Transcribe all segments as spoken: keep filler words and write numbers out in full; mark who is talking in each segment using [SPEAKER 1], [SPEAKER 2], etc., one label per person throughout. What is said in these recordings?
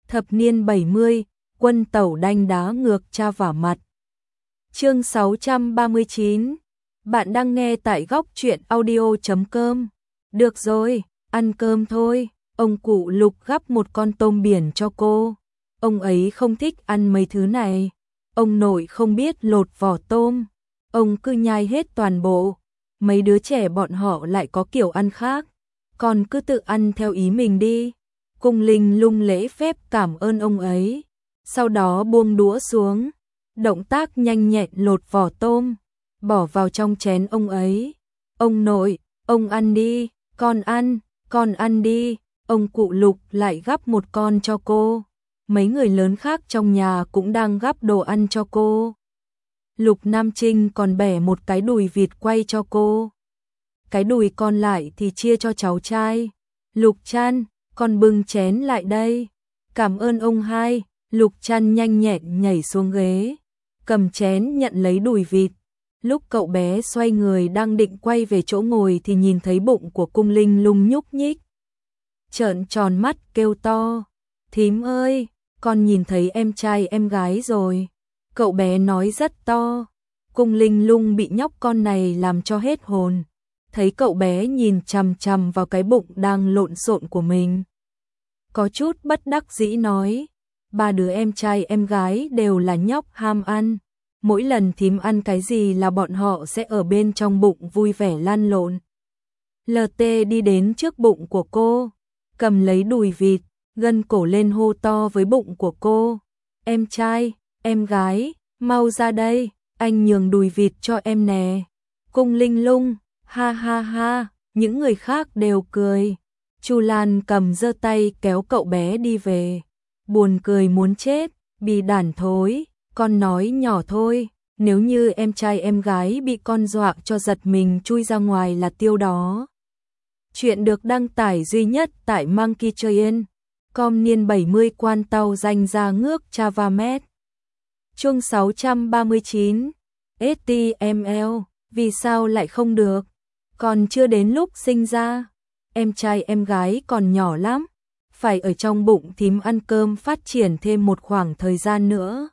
[SPEAKER 1] Thập niên bảy mươi, quân tẩu đanh đá ngược cha vả mặt. Chương sáu trăm ba mươi chín. Bạn đang nghe tại góc truyện audio chấm com. Được rồi, ăn cơm thôi. Ông cụ Lục gắp một con tôm biển cho cô. Ông ấy không thích ăn mấy thứ này. Ông nội không biết lột vỏ tôm. Ông cứ nhai hết toàn bộ. Mấy đứa trẻ bọn họ lại có kiểu ăn khác. Còn cứ tự ăn theo ý mình đi. Cung Linh Lung lễ phép cảm ơn ông ấy. Sau đó buông đũa xuống. Động tác nhanh nhẹn lột vỏ tôm. Bỏ vào trong chén ông ấy. Ông nội, ông ăn đi. Con ăn, con ăn đi. Ông cụ Lục lại gắp một con cho cô. Mấy người lớn khác trong nhà cũng đang gắp đồ ăn cho cô. Lục Nam Trinh còn bẻ một cái đùi vịt quay cho cô. Cái đùi còn lại thì chia cho cháu trai. Lục Trăn, con bưng chén lại đây. Cảm ơn ông hai. Lục Trăn nhanh nhẹn nhảy xuống ghế, cầm chén nhận lấy đùi vịt. Lúc cậu bé xoay người đang định quay về chỗ ngồi thì nhìn thấy bụng của Cung Linh Lung nhúc nhích. Trợn tròn mắt kêu to, thím ơi, con nhìn thấy em trai em gái rồi. Cậu bé nói rất to. Cung Linh Lung bị nhóc con này làm cho hết hồn. Thấy cậu bé nhìn chằm chằm vào cái bụng đang lộn xộn của mình, có chút bất đắc dĩ nói, ba đứa em trai em gái đều là nhóc ham ăn. Mỗi lần thím ăn cái gì là bọn họ sẽ ở bên trong bụng vui vẻ lăn lộn. lờ tê đi đến trước bụng của cô, cầm lấy đùi vịt, gân cổ lên hô to với bụng của cô. Em trai, em gái, mau ra đây, anh nhường đùi vịt cho em nè. Cung Linh Lung, ha ha ha, những người khác đều cười. Chu Lan cầm giơ tay kéo cậu bé đi về. Buồn cười muốn chết, bì đản thối, con nói nhỏ thôi, nếu như em trai em gái bị con dọa cho giật mình chui ra ngoài là tiêu đó. Chuyện được đăng tải duy nhất tại Monkey Train. Com niên bảy mươi quan tàu danh ra ngước Chavamet. Chương sáu trăm ba mươi chín. ét tê em lờ, vì sao lại không được? Còn chưa đến lúc sinh ra, em trai em gái còn nhỏ lắm, phải ở trong bụng thím ăn cơm phát triển thêm một khoảng thời gian nữa.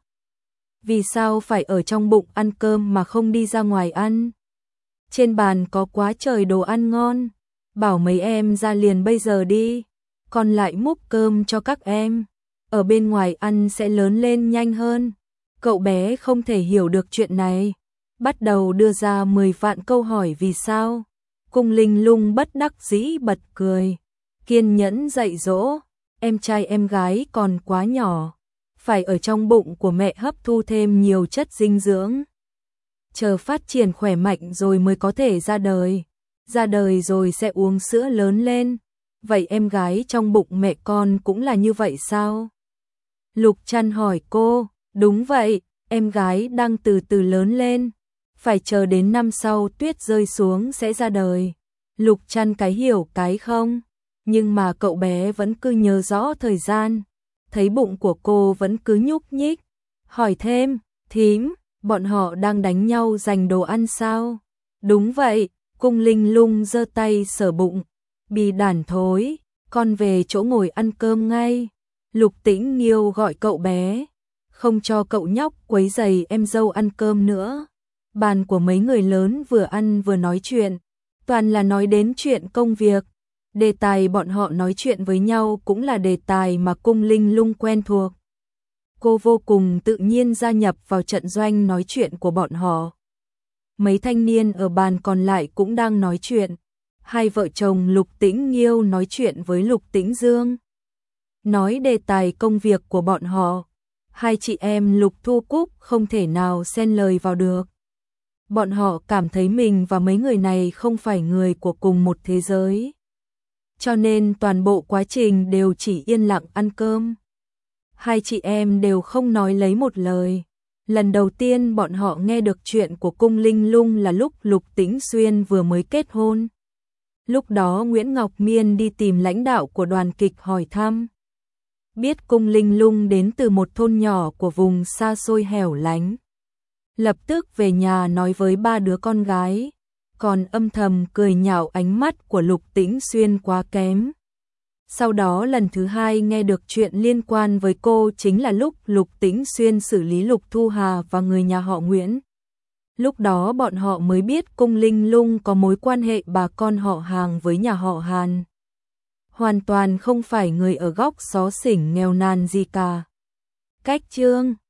[SPEAKER 1] Vì sao phải ở trong bụng ăn cơm mà không đi ra ngoài ăn? Trên bàn có quá trời đồ ăn ngon, bảo mấy em ra liền bây giờ đi, còn lại múc cơm cho các em, ở bên ngoài ăn sẽ lớn lên nhanh hơn. Cậu bé không thể hiểu được chuyện này, bắt đầu đưa ra mười vạn câu hỏi vì sao. Cung Linh Lung bất đắc dĩ bật cười, kiên nhẫn dạy dỗ, em trai em gái còn quá nhỏ, phải ở trong bụng của mẹ hấp thu thêm nhiều chất dinh dưỡng. Chờ phát triển khỏe mạnh rồi mới có thể ra đời, ra đời rồi sẽ uống sữa lớn lên. Vậy em gái trong bụng mẹ con cũng là như vậy sao? Lục Trăn hỏi cô, đúng vậy, em gái đang từ từ lớn lên, phải chờ đến năm sau tuyết rơi xuống sẽ ra đời. Lục Trăn cái hiểu cái không, nhưng mà cậu bé vẫn cứ nhớ rõ thời gian, thấy bụng của cô vẫn cứ nhúc nhích. Hỏi thêm, thím, bọn họ đang đánh nhau giành đồ ăn sao? Đúng vậy, Cung Linh Lung giơ tay sờ bụng, bì đản thối, con về chỗ ngồi ăn cơm ngay. Lục Tĩnh Nghiêu gọi cậu bé, không cho cậu nhóc quấy rầy em dâu ăn cơm nữa. Bàn của mấy người lớn vừa ăn vừa nói chuyện, toàn là nói đến chuyện công việc. Đề tài bọn họ nói chuyện với nhau cũng là đề tài mà Cung Linh Lung quen thuộc. Cô vô cùng tự nhiên gia nhập vào trận doanh nói chuyện của bọn họ. Mấy thanh niên ở bàn còn lại cũng đang nói chuyện. Hai vợ chồng Lục Tĩnh Nghiêu nói chuyện với Lục Tĩnh Dương, nói đề tài công việc của bọn họ. Hai chị em Lục Thu Cúc không thể nào xen lời vào được. Bọn họ cảm thấy mình và mấy người này không phải người của cùng một thế giới, cho nên toàn bộ quá trình đều chỉ yên lặng ăn cơm. Hai chị em đều không nói lấy một lời. Lần đầu tiên bọn họ nghe được chuyện của Cung Linh Lung là lúc Lục Tĩnh Xuyên vừa mới kết hôn. Lúc đó Nguyễn Ngọc Miên đi tìm lãnh đạo của đoàn kịch hỏi thăm. Biết Cung Linh Lung đến từ một thôn nhỏ của vùng xa xôi hẻo lánh, lập tức về nhà nói với ba đứa con gái, còn âm thầm cười nhạo ánh mắt của Lục Tĩnh Xuyên quá kém. Sau đó lần thứ hai nghe được chuyện liên quan với cô chính là lúc Lục Tĩnh Xuyên xử lý Lục Thu Hà và người nhà họ Nguyễn. Lúc đó bọn họ mới biết Cung Linh Lung có mối quan hệ bà con họ hàng với nhà họ Hàn. Hoàn toàn không phải người ở góc xó xỉnh nghèo nàn gì cả. Cách chương